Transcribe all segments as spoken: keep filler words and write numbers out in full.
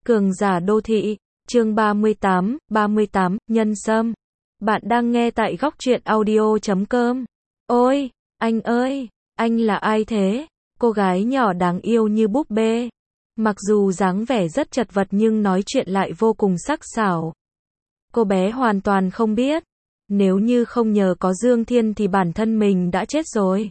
Cường giả đô thị, chương ba mươi tám, ba mươi tám, nhân sâm. Bạn đang nghe tại góc truyện audio chấm com. Ôi, anh ơi, anh là ai thế? Cô gái nhỏ đáng yêu như búp bê. Mặc dù dáng vẻ rất chật vật nhưng nói chuyện lại vô cùng sắc sảo. Cô bé hoàn toàn không biết, nếu như không nhờ có Dương Thiên thì bản thân mình đã chết rồi.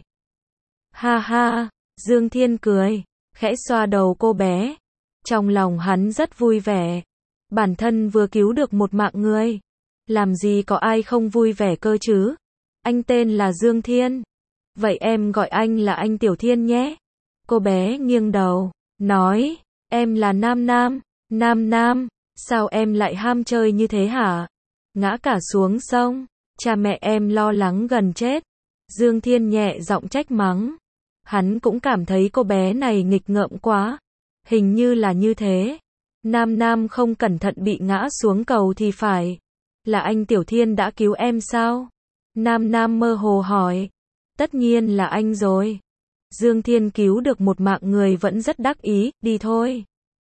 Ha ha, Dương Thiên cười, khẽ xoa đầu cô bé. Trong lòng hắn rất vui vẻ. Bản thân vừa cứu được một mạng người. Làm gì có ai không vui vẻ cơ chứ? Anh tên là Dương Thiên. Vậy em gọi anh là anh Tiểu Thiên nhé. Cô bé nghiêng đầu, nói, em là Nam Nam. Nam Nam, sao em lại ham chơi như thế hả? Ngã cả xuống sông, cha mẹ em lo lắng gần chết. Dương Thiên nhẹ giọng trách mắng. Hắn cũng cảm thấy cô bé này nghịch ngợm quá. Hình như là như thế. Nam Nam không cẩn thận bị ngã xuống cầu thì phải. Là anh Tiểu Thiên đã cứu em sao? Nam Nam mơ hồ hỏi. Tất nhiên là anh rồi. Dương Thiên cứu được một mạng người vẫn rất đắc ý, đi thôi.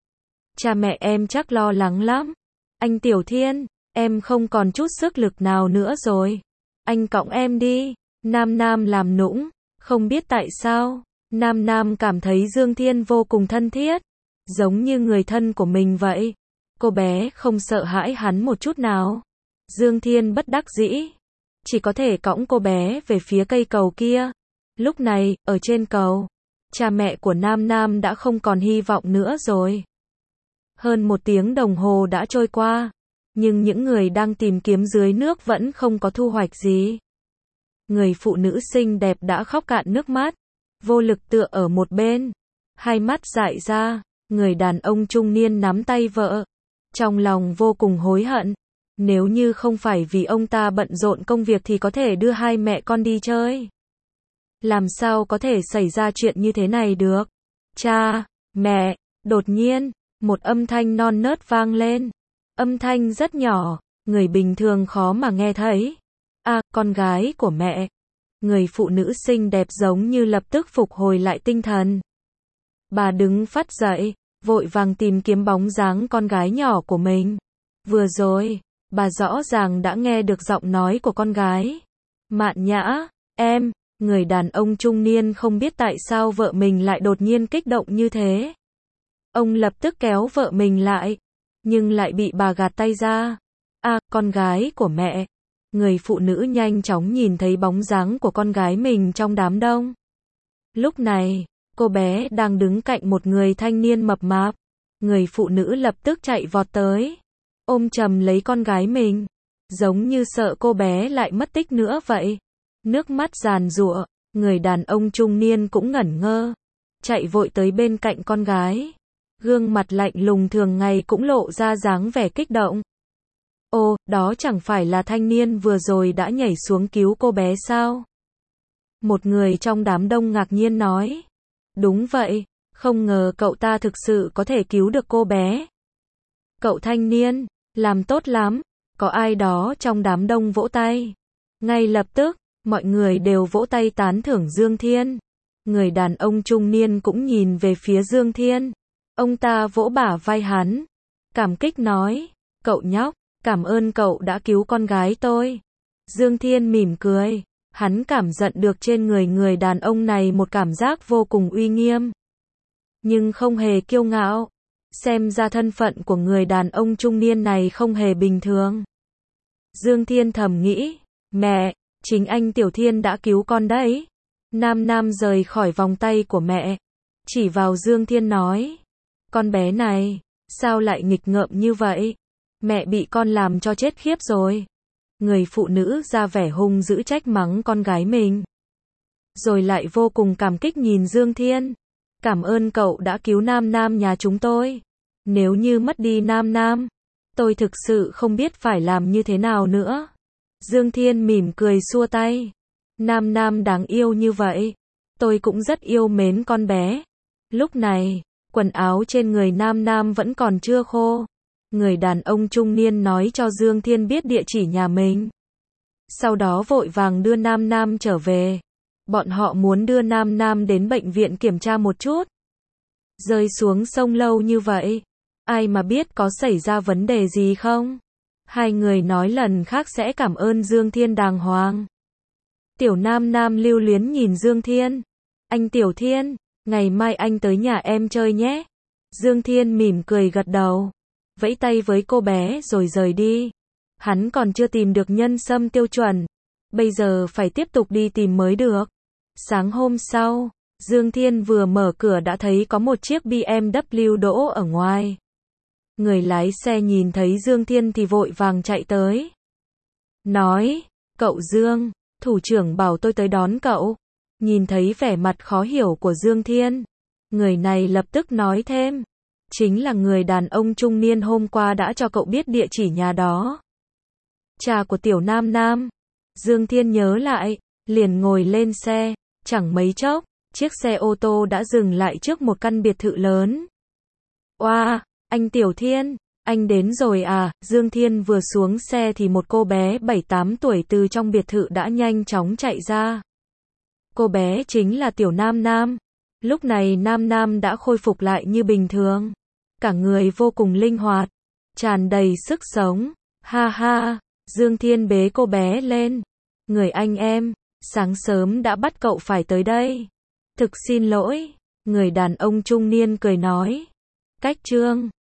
Cha mẹ em chắc lo lắng lắm. Anh Tiểu Thiên, em không còn chút sức lực nào nữa rồi. Anh cõng em đi. Nam Nam làm nũng. Không biết tại sao, Nam Nam cảm thấy Dương Thiên vô cùng thân thiết. Giống như người thân của mình vậy. Cô bé không sợ hãi hắn một chút nào. Dương Thiên bất đắc dĩ. Chỉ có thể cõng cô bé về phía cây cầu kia. Lúc này, ở trên cầu, cha mẹ của Nam Nam đã không còn hy vọng nữa rồi. Hơn một tiếng đồng hồ đã trôi qua. Nhưng những người đang tìm kiếm dưới nước vẫn không có thu hoạch gì. Người phụ nữ xinh đẹp đã khóc cạn nước mắt. Vô lực tựa ở một bên. Hai mắt dại ra. Người đàn ông trung niên nắm tay vợ. Trong lòng vô cùng hối hận. Nếu như không phải vì ông ta bận rộn công việc thì có thể đưa hai mẹ con đi chơi. Làm sao có thể xảy ra chuyện như thế này được? Cha, mẹ, đột nhiên, một âm thanh non nớt vang lên. Âm thanh rất nhỏ, người bình thường khó mà nghe thấy. À, con gái của mẹ. Người phụ nữ xinh đẹp giống như lập tức phục hồi lại tinh thần. Bà đứng phắt dậy, vội vàng tìm kiếm bóng dáng con gái nhỏ của mình. Vừa rồi, bà rõ ràng đã nghe được giọng nói của con gái. Mạn Nhã, em, người đàn ông trung niên không biết tại sao vợ mình lại đột nhiên kích động như thế. Ông lập tức kéo vợ mình lại, nhưng lại bị bà gạt tay ra. À, con gái của mẹ. Người phụ nữ nhanh chóng nhìn thấy bóng dáng của con gái mình trong đám đông. Lúc này, cô bé đang đứng cạnh một người thanh niên mập mạp. Người phụ nữ lập tức chạy vọt tới, ôm chầm lấy con gái mình, giống như sợ cô bé lại mất tích nữa vậy. Nước mắt giàn giụa, người đàn ông trung niên cũng ngẩn ngơ, chạy vội tới bên cạnh con gái. Gương mặt lạnh lùng thường ngày cũng lộ ra dáng vẻ kích động. Ô, đó chẳng phải là thanh niên vừa rồi đã nhảy xuống cứu cô bé sao? Một người trong đám đông ngạc nhiên nói. Đúng vậy, không ngờ cậu ta thực sự có thể cứu được cô bé. Cậu thanh niên, làm tốt lắm. Có ai đó trong đám đông vỗ tay. Ngay lập tức, mọi người đều vỗ tay tán thưởng Dương Thiên. Người đàn ông trung niên cũng nhìn về phía Dương Thiên. Ông ta vỗ bả vai hắn, cảm kích nói, cậu nhóc, cảm ơn cậu đã cứu con gái tôi. Dương Thiên mỉm cười, hắn cảm nhận được trên người người đàn ông này một cảm giác vô cùng uy nghiêm, nhưng không hề kiêu ngạo. Xem ra thân phận của người đàn ông trung niên này không hề bình thường. Dương Thiên thầm nghĩ, mẹ, chính anh Tiểu Thiên đã cứu con đấy. Nam Nam rời khỏi vòng tay của mẹ, chỉ vào Dương Thiên nói, con bé này, sao lại nghịch ngợm như vậy? Mẹ bị con làm cho chết khiếp rồi. Người phụ nữ ra vẻ hung dữ trách mắng con gái mình. Rồi lại vô cùng cảm kích nhìn Dương Thiên. Cảm ơn cậu đã cứu Nam Nam nhà chúng tôi. Nếu như mất đi Nam Nam, tôi thực sự không biết phải làm như thế nào nữa. Dương Thiên mỉm cười xua tay. Nam Nam đáng yêu như vậy. Tôi cũng rất yêu mến con bé. Lúc này, quần áo trên người Nam Nam vẫn còn chưa khô. Người đàn ông trung niên nói cho Dương Thiên biết địa chỉ nhà mình. Sau đó vội vàng đưa Nam Nam trở về. Bọn họ muốn đưa Nam Nam đến bệnh viện kiểm tra một chút. Rơi xuống sông lâu như vậy, ai mà biết có xảy ra vấn đề gì không? Hai người nói lần khác sẽ cảm ơn Dương Thiên đàng hoàng. Tiểu Nam Nam lưu luyến nhìn Dương Thiên. Anh Tiểu Thiên, ngày mai anh tới nhà em chơi nhé. Dương Thiên mỉm cười gật đầu, vẫy tay với cô bé rồi rời đi. Hắn còn chưa tìm được nhân sâm tiêu chuẩn, bây giờ phải tiếp tục đi tìm mới được. Sáng hôm sau, Dương Thiên vừa mở cửa đã thấy có một chiếc bê em vê đỗ ở ngoài. Người lái xe nhìn thấy Dương Thiên thì vội vàng chạy tới. Nói, cậu Dương, thủ trưởng bảo tôi tới đón cậu. Nhìn thấy vẻ mặt khó hiểu của Dương Thiên, người này lập tức nói thêm, chính là người đàn ông trung niên hôm qua đã cho cậu biết địa chỉ nhà đó. Cha của Tiểu Nam Nam. Dương Thiên nhớ lại, liền ngồi lên xe, chẳng mấy chốc, chiếc xe ô tô đã dừng lại trước một căn biệt thự lớn. Oa, anh Tiểu Thiên, anh đến rồi à? Dương Thiên vừa xuống xe thì một cô bé bảy tám tuổi từ trong biệt thự đã nhanh chóng chạy ra. Cô bé chính là Tiểu Nam Nam. Lúc này Nam Nam đã khôi phục lại như bình thường. Cả người vô cùng linh hoạt, tràn đầy sức sống. Ha ha, Dương Thiên bế cô bé lên. Người anh em, sáng sớm đã bắt cậu phải tới đây. Thực xin lỗi, người đàn ông trung niên cười nói. Cách trương.